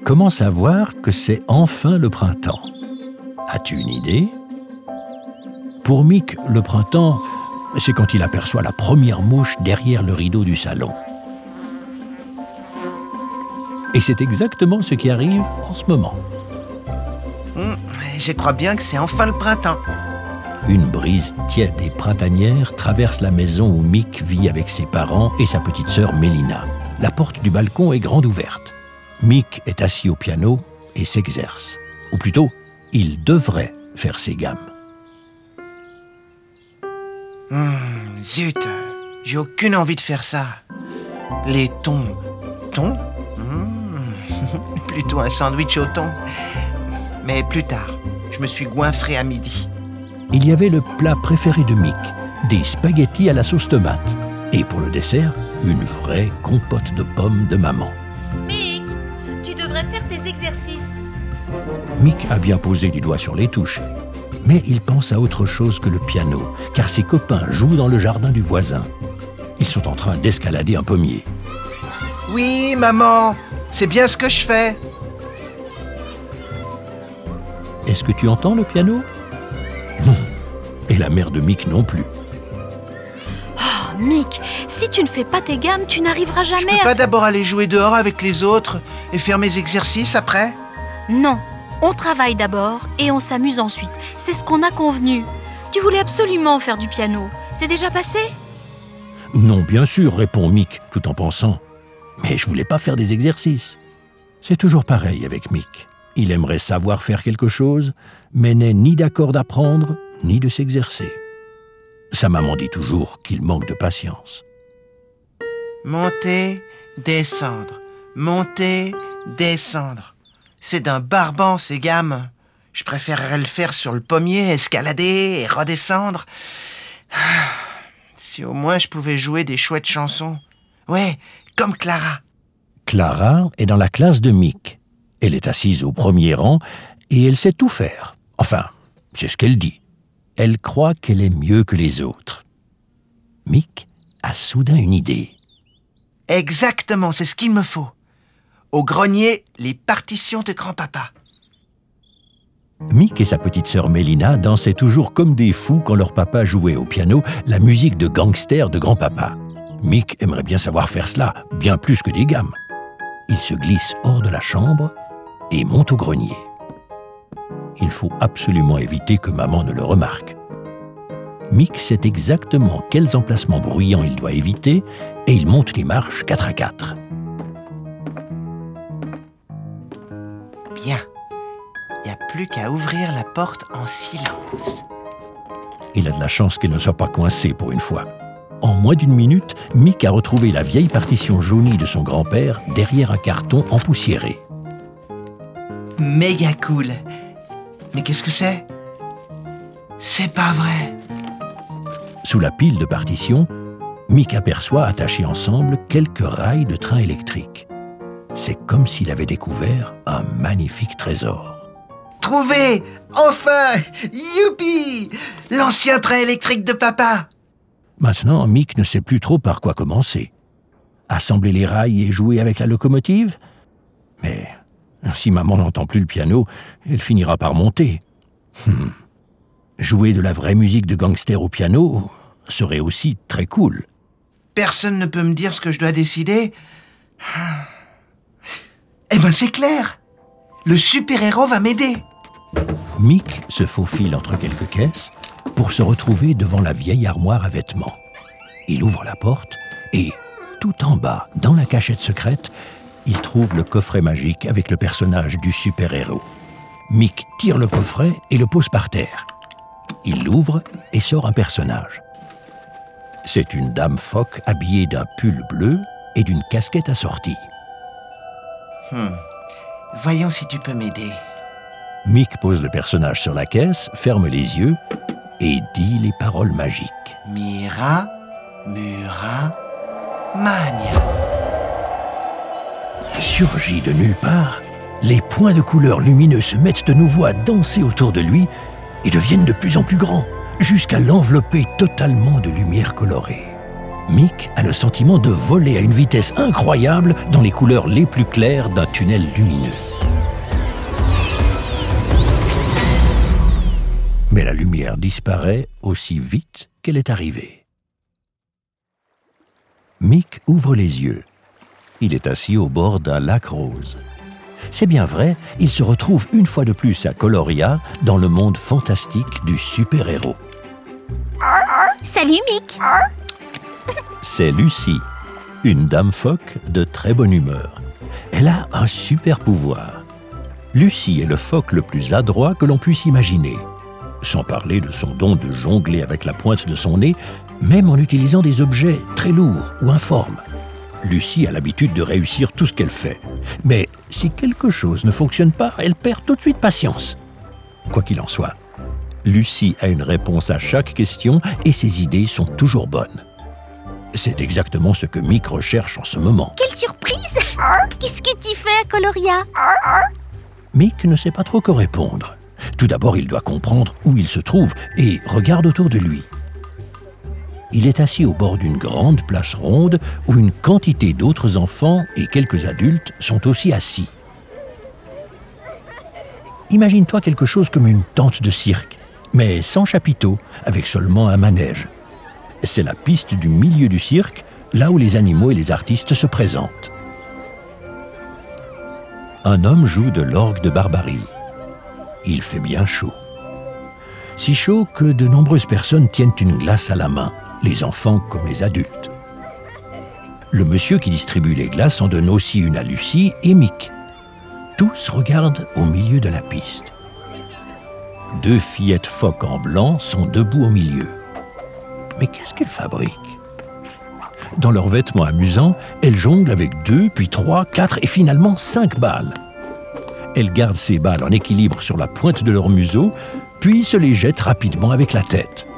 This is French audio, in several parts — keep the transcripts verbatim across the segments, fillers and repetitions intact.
commence à voir que c'est enfin le printemps. As-tu une idée ? Pour Mick, le printemps, c'est quand il aperçoit la première mouche derrière le rideau du salon. Et c'est exactement ce qui arrive en ce moment. Mmh, je crois bien que c'est enfin le printemps. Une brise tiède et printanière traverse la maison où Mick vit avec ses parents et sa petite sœur Mélina. La porte du balcon est grande ouverte. Mick est assis au piano et s'exerce. Ou plutôt, il devrait faire ses gammes. Mmh, zut, j'ai aucune envie de faire ça. Les thons... Thons ? Mmh, plutôt un sandwich au thon. Mais plus tard, je me suis goinfré à midi. Il y avait le plat préféré de Mick, des spaghettis à la sauce tomate. Et pour le dessert, une vraie compote de pommes de maman. Mick, tu devrais faire tes exercices. Mick a bien posé les doigts sur les touches. Mais il pense à autre chose que le piano, car ses copains jouent dans le jardin du voisin. Ils sont en train d'escalader un pommier. Oui, maman, c'est bien ce que je fais. Est-ce que tu entends le piano ? Non. Et la mère de Mick non plus. Oh, Mick, si tu ne fais pas tes gammes, tu n'arriveras jamais Je peux à... pas d'abord aller jouer dehors avec les autres et faire mes exercices après ? Non, on travaille d'abord et on s'amuse ensuite. C'est ce qu'on a convenu. Tu voulais absolument faire du piano. C'est déjà passé ? Non, bien sûr, répond Mick, tout en pensant. Mais je voulais pas faire des exercices. C'est toujours pareil avec Mick. Il aimerait savoir faire quelque chose, mais n'est ni d'accord d'apprendre, ni de s'exercer. Sa maman dit toujours qu'il manque de patience. Monter, descendre, monter, descendre. C'est d'un barbant, ces gammes. Je préférerais le faire sur le pommier, escalader et redescendre. Si au moins je pouvais jouer des chouettes chansons. Ouais, comme Clara. Clara est dans la classe de Mick. Elle est assise au premier rang et elle sait tout faire. Enfin, c'est ce qu'elle dit. Elle croit qu'elle est mieux que les autres. Mick a soudain une idée. Exactement, c'est ce qu'il me faut. Au grenier, les partitions de grand-papa. Mick et sa petite sœur Mélina dansaient toujours comme des fous quand leur papa jouait au piano la musique de gangster de grand-papa. Mick aimerait bien savoir faire cela, bien plus que des gammes. Il se glisse hors de la chambre et monte au grenier. Il faut absolument éviter que maman ne le remarque. Mick sait exactement quels emplacements bruyants il doit éviter et il monte les marches quatre à quatre. Bien. Il n'y a plus qu'à ouvrir la porte en silence. Il a de la chance qu'il ne soit pas coincé pour une fois. En moins d'une minute, Mick a retrouvé la vieille partition jaunie de son grand-père derrière un carton empoussiéré. Méga cool. Mais qu'est-ce que c'est ? C'est pas vrai. Sous la pile de partitions, Mick aperçoit attachés ensemble quelques rails de train électrique. C'est comme s'il avait découvert un magnifique trésor. Trouvé ! Enfin ! Youpi ! L'ancien train électrique de papa ! Maintenant, Mick ne sait plus trop par quoi commencer. Assembler les rails et jouer avec la locomotive ? Mais si maman n'entend plus le piano, elle finira par monter. Hmm. Jouer de la vraie musique de gangster au piano serait aussi très cool. Personne ne peut me dire ce que je dois décider. Eh ben c'est clair. Le super-héros va m'aider. Mick se faufile entre quelques caisses pour se retrouver devant la vieille armoire à vêtements. Il ouvre la porte et, tout en bas, dans la cachette secrète, il trouve le coffret magique avec le personnage du super-héros. Mick tire le coffret et le pose par terre. Il l'ouvre et sort un personnage. C'est une dame phoque habillée d'un pull bleu et d'une casquette assortie. Hmm. Voyons si tu peux m'aider. Mick pose le personnage sur la caisse, ferme les yeux et dit les paroles magiques. Mira, Mura, Mania. Surgit de nulle part, les points de couleur lumineux se mettent de nouveau à danser autour de lui et deviennent de plus en plus grands, jusqu'à l'envelopper totalement de lumière colorée. Mick a le sentiment de voler à une vitesse incroyable dans les couleurs les plus claires d'un tunnel lumineux. Mais la lumière disparaît aussi vite qu'elle est arrivée. Mick ouvre les yeux. Il est assis au bord d'un lac rose. C'est bien vrai, il se retrouve une fois de plus à Coloria, dans le monde fantastique du super-héros. Salut Mick. C'est Lucy, une dame phoque de très bonne humeur. Elle a un super pouvoir. Lucy est le phoque le plus adroit que l'on puisse imaginer. Sans parler de son don de jongler avec la pointe de son nez, même en utilisant des objets très lourds ou informes. Lucy a l'habitude de réussir tout ce qu'elle fait. Mais si quelque chose ne fonctionne pas, elle perd tout de suite patience. Quoi qu'il en soit, Lucy a une réponse à chaque question et ses idées sont toujours bonnes. C'est exactement ce que Mick recherche en ce moment. Quelle surprise! Qu'est-ce que tu fais à Coloria? Mick ne sait pas trop quoi répondre. Tout d'abord, il doit comprendre où il se trouve et regarde autour de lui. Il est assis au bord d'une grande place ronde où une quantité d'autres enfants et quelques adultes sont aussi assis. Imagine-toi quelque chose comme une tente de cirque, mais sans chapiteau, avec seulement un manège. C'est la piste du milieu du cirque, là où les animaux et les artistes se présentent. Un homme joue de l'orgue de Barbarie. Il fait bien chaud. Si chaud que de nombreuses personnes tiennent une glace à la main, les enfants comme les adultes. Le monsieur qui distribue les glaces en donne aussi une à Lucy et Mick. Tous regardent au milieu de la piste. Deux fillettes phoques en blanc sont debout au milieu. Mais qu'est-ce qu'elles fabriquent? Dans leurs vêtements amusants, elles jonglent avec deux, puis trois, quatre et finalement cinq balles. Elles gardent ces balles en équilibre sur la pointe de leur museau, puis se les jettent rapidement avec la tête.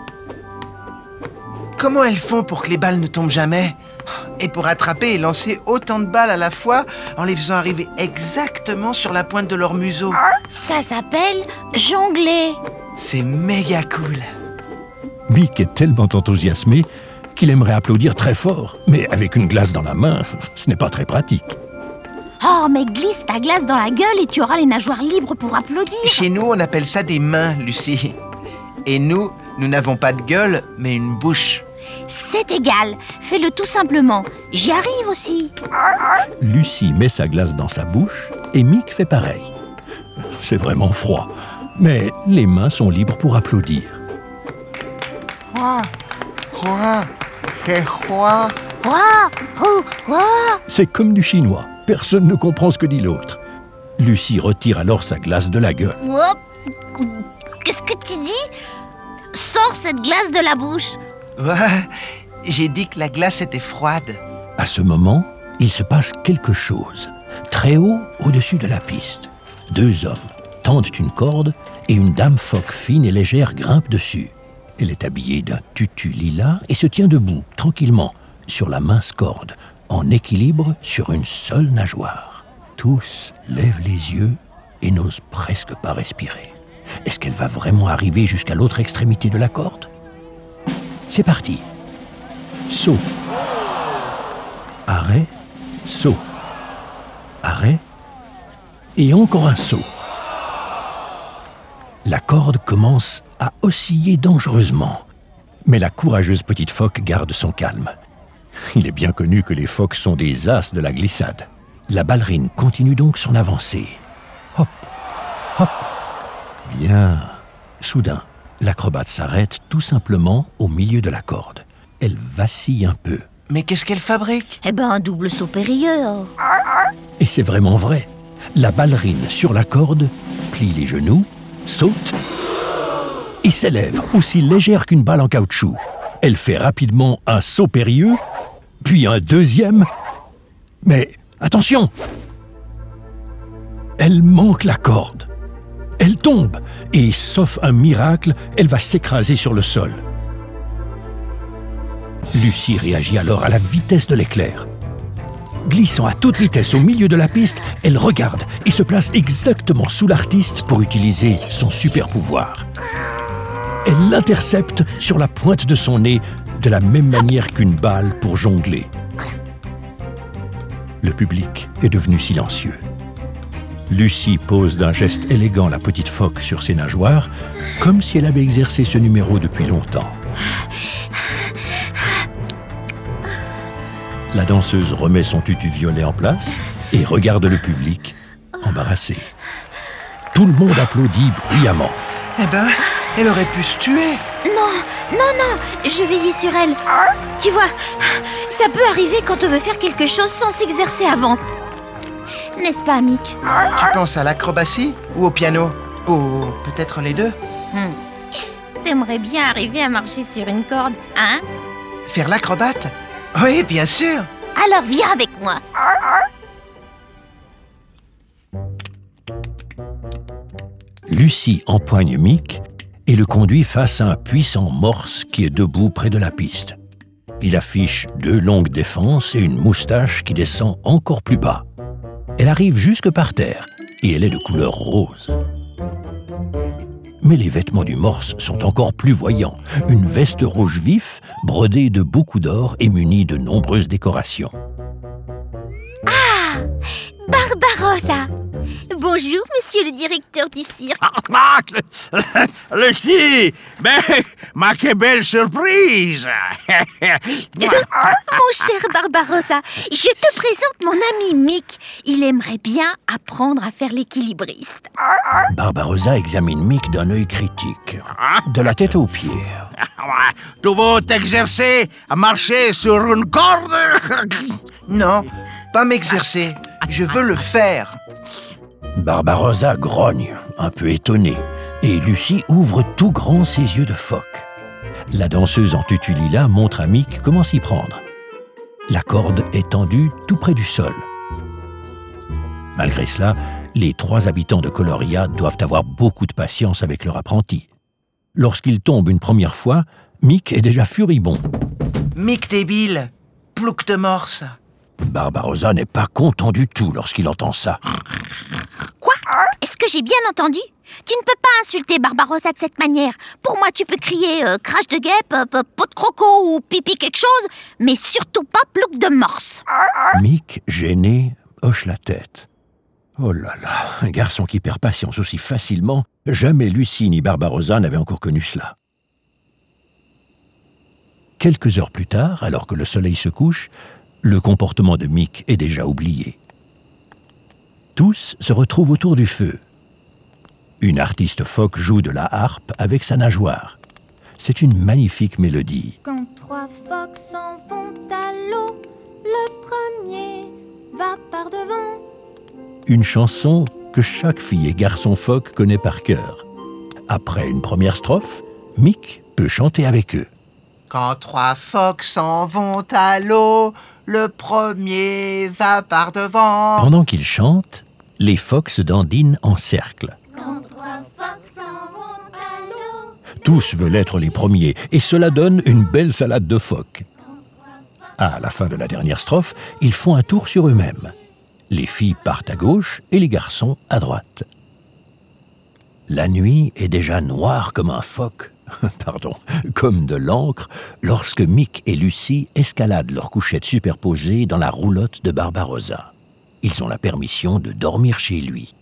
Comment elles font pour que les balles ne tombent jamais? Et pour attraper et lancer autant de balles à la fois en les faisant arriver exactement sur la pointe de leur museau? Ça s'appelle jongler. C'est méga cool. Mick est tellement enthousiasmé qu'il aimerait applaudir très fort, mais avec une glace dans la main, ce n'est pas très pratique. Oh, mais glisse ta glace dans la gueule et tu auras les nageoires libres pour applaudir. Chez nous, on appelle ça des mains, Lucy. Et nous, nous n'avons pas de gueule, mais une bouche. C'est égal, fais-le tout simplement. J'y arrive aussi. Lucy met sa glace dans sa bouche et Mick fait pareil. C'est vraiment froid, mais les mains sont libres pour applaudir. Roi, roi, c'est roi. Ouah, ouh, ouah. C'est comme du chinois, personne ne comprend ce que dit l'autre. Lucy retire alors sa glace de la gueule. Ouah. Qu'est-ce que tu dis? Sors cette glace de la bouche. Ouais, j'ai dit que la glace était froide. À ce moment, il se passe quelque chose. Très haut, au-dessus de la piste, deux hommes tendent une corde et une dame phoque fine et légère grimpe dessus. Elle est habillée d'un tutu lilas et se tient debout, tranquillement, sur la mince corde, en équilibre sur une seule nageoire. Tous lèvent les yeux et n'osent presque pas respirer. Est-ce qu'elle va vraiment arriver jusqu'à l'autre extrémité de la corde? C'est parti. Saut. Arrêt. Saut. Arrêt. Et encore un saut. La corde commence à osciller dangereusement. Mais la courageuse petite phoque garde son calme. Il est bien connu que les phoques sont des as de la glissade. La ballerine continue donc son avancée. Hop, hop. Bien. Soudain, l'acrobate s'arrête tout simplement au milieu de la corde. Elle vacille un peu. Mais qu'est-ce qu'elle fabrique? Eh ben, un double saut périlleux. Et c'est vraiment vrai. La ballerine sur la corde plie les genoux, saute et s'élève aussi légère qu'une balle en caoutchouc. Elle fait rapidement un saut périlleux, puis un deuxième. Mais attention! Elle manque la corde. Elle tombe et, sauf un miracle, elle va s'écraser sur le sol. Lucy réagit alors à la vitesse de l'éclair. Glissant à toute vitesse au milieu de la piste, elle regarde et se place exactement sous l'artiste pour utiliser son super pouvoir. Elle l'intercepte sur la pointe de son nez, de la même manière qu'une balle pour jongler. Le public est devenu silencieux. Lucie pose d'un geste élégant la petite phoque sur ses nageoires, comme si elle avait exercé ce numéro depuis longtemps. La danseuse remet son tutu violet en place et regarde le public, embarrassé. Tout le monde applaudit bruyamment. Eh ben, elle aurait pu se tuer. Non, non, non, je veillais sur elle. Tu vois, ça peut arriver quand on veut faire quelque chose sans s'exercer avant. N'est-ce pas, Mick? Tu penses à l'acrobatie ou au piano? Ou peut-être les deux? hmm. T'aimerais bien arriver à marcher sur une corde, hein? Faire l'acrobate? Oui, bien sûr. Alors viens avec moi. Lucie empoigne Mick et le conduit face à un puissant morse qui est debout près de la piste. Il affiche deux longues défenses et une moustache qui descend encore plus bas. Elle arrive jusque par terre et elle est de couleur rose. Mais les vêtements du morse sont encore plus voyants. Une veste rouge vif, brodée de beaucoup d'or et munie de nombreuses décorations. Ah, Barbarossa. Bonjour, monsieur le directeur du cirque. Ah, Lucie, mais, ma que belle surprise. Mon cher Barbarossa, je te présente mon ami Mick. Il aimerait bien apprendre à faire l'équilibriste. Barbarossa examine Mick d'un œil critique, de la tête aux pieds. Tu veux t'exercer à marcher sur une corde? Non, pas m'exercer. Je veux le faire. Barbarossa grogne, un peu étonné, et Lucie ouvre tout grand ses yeux de phoque. La danseuse en tutu lilas montre à Mick comment s'y prendre. La corde est tendue tout près du sol. Malgré cela, les trois habitants de Coloria doivent avoir beaucoup de patience avec leur apprenti. Lorsqu'il tombe une première fois, Mick est déjà furibond. Mick débile, plouc de morse. Barbarossa n'est pas content du tout lorsqu'il entend ça. Quoi? Est-ce que j'ai bien entendu? Tu ne peux pas insulter Barbarossa de cette manière. Pour moi, tu peux crier euh, crache de guêpe, euh, pot de croco ou pipi quelque chose, mais surtout pas plouc de morse. Mick, gêné, hoche la tête. Oh là là, un garçon qui perd patience aussi facilement, jamais Lucie ni Barbarossa n'avaient encore connu cela. Quelques heures plus tard, alors que le soleil se couche, le comportement de Mick est déjà oublié. Tous se retrouvent autour du feu. Une artiste phoque joue de la harpe avec sa nageoire. C'est une magnifique mélodie. Quand trois phoques s'en vont à l'eau, le premier va par devant. Une chanson que chaque fille et garçon phoque connaît par cœur. Après une première strophe, Mick peut chanter avec eux. Quand trois phoques s'en vont à l'eau, le premier va par devant. Pendant qu'ils chantent, les phoques se dandinent en cercle. Quand trois phoques s'en vont à l'eau. Tous veulent être les premiers et cela donne une belle salade de phoques. À la fin de la dernière strophe, ils font un tour sur eux-mêmes. Les filles partent à gauche et les garçons à droite. La nuit est déjà noire comme un phoque, pardon, comme de l'encre, lorsque Mick et Lucie escaladent leur couchette superposée dans la roulotte de Barbarossa. Ils ont la permission de dormir chez lui.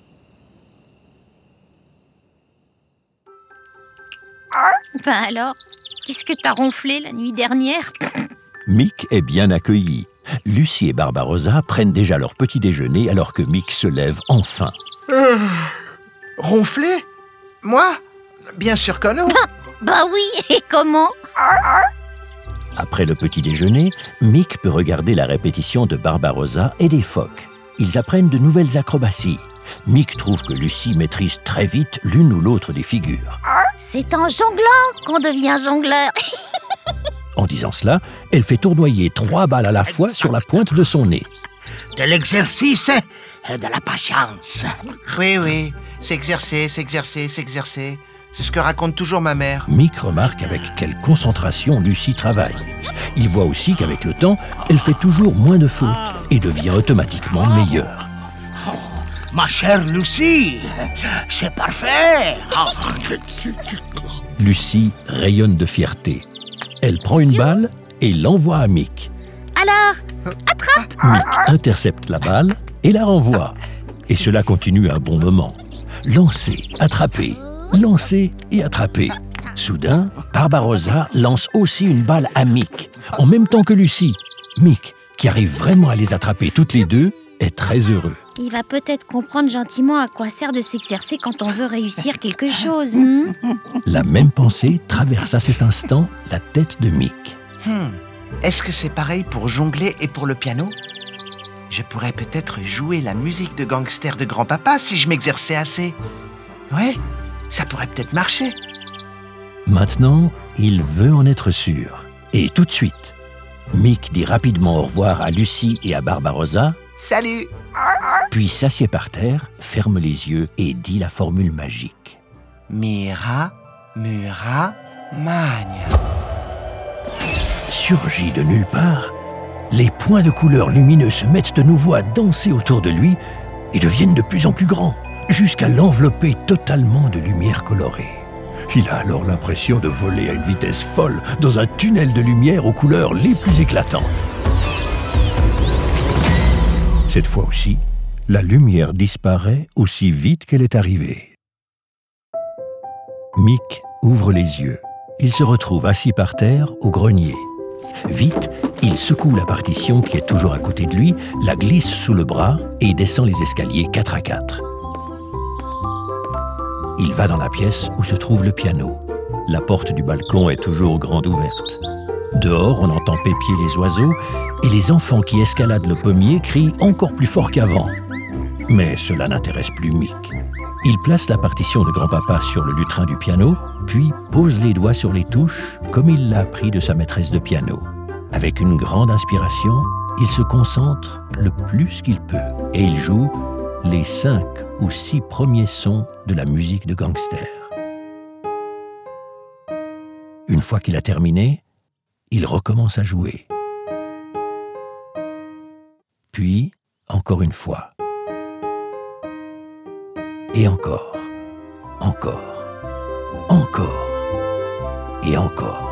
Ben alors, qu'est-ce que t'as ronflé la nuit dernière? Mick est bien accueilli. Lucie et Barbarossa prennent déjà leur petit déjeuner alors que Mick se lève enfin. Euh, ronfler? Moi? Bien sûr que non. Bah oui, et comment? Après le petit déjeuner, Mick peut regarder la répétition de Barbarossa et des phoques. Ils apprennent de nouvelles acrobaties. Mick trouve que Lucie maîtrise très vite l'une ou l'autre des figures. C'est en jonglant qu'on devient jongleur. En disant cela, elle fait tournoyer trois balles à la fois sur la pointe de son nez. De l'exercice et de la patience. Oui, oui, s'exercer, s'exercer, s'exercer. C'est ce que raconte toujours ma mère. Mick remarque avec quelle concentration Lucie travaille. Il voit aussi qu'avec le temps, elle fait toujours moins de fautes et devient automatiquement meilleure. Oh, ma chère Lucie, c'est parfait. Lucie rayonne de fierté. Elle prend une balle et l'envoie à Mick. Alors, attrape. Mick intercepte la balle et la renvoie. Et cela continue un bon moment. Lancer, attraper, lancer et attraper. Soudain, Barbarossa lance aussi une balle à Mick, en même temps que Lucie. Mick, qui arrive vraiment à les attraper toutes les deux, est très heureux. Il va peut-être comprendre gentiment à quoi sert de s'exercer quand on veut réussir quelque chose. Hmm? La même pensée traverse à cet instant la tête de Mick. Hmm. Est-ce que c'est pareil pour jongler et pour le piano? Je pourrais peut-être jouer la musique de gangster de grand-papa si je m'exerçais assez. Ouais, ça pourrait peut-être marcher. Maintenant, il veut en être sûr. Et tout de suite, Mick dit rapidement au revoir à Lucie et à Barbarossa, Salut! puis s'assied par terre, ferme les yeux et dit la formule magique. Mira, Mura, Magna. Surgit de nulle part, les points de couleur lumineux se mettent de nouveau à danser autour de lui et deviennent de plus en plus grands, jusqu'à l'envelopper totalement de lumière colorée. Il a alors l'impression de voler à une vitesse folle dans un tunnel de lumière aux couleurs les plus éclatantes. Cette fois aussi, la lumière disparaît aussi vite qu'elle est arrivée. Mick ouvre les yeux. Il se retrouve assis par terre au grenier. Vite, il secoue la partition qui est toujours à côté de lui, la glisse sous le bras et descend les escaliers quatre à quatre. Il va dans la pièce où se trouve le piano. La porte du balcon est toujours grande ouverte. Dehors, on entend pépier les oiseaux et les enfants qui escaladent le pommier crient encore plus fort qu'avant. Mais cela n'intéresse plus Mick. Il place la partition de grand-papa sur le lutrin du piano, puis pose les doigts sur les touches comme il l'a appris de sa maîtresse de piano. Avec une grande inspiration, il se concentre le plus qu'il peut et il joue les cinq ou six premiers sons de la musique de gangster. Une fois qu'il a terminé, il recommence à jouer. Puis, encore une fois. Et encore, encore, encore et encore.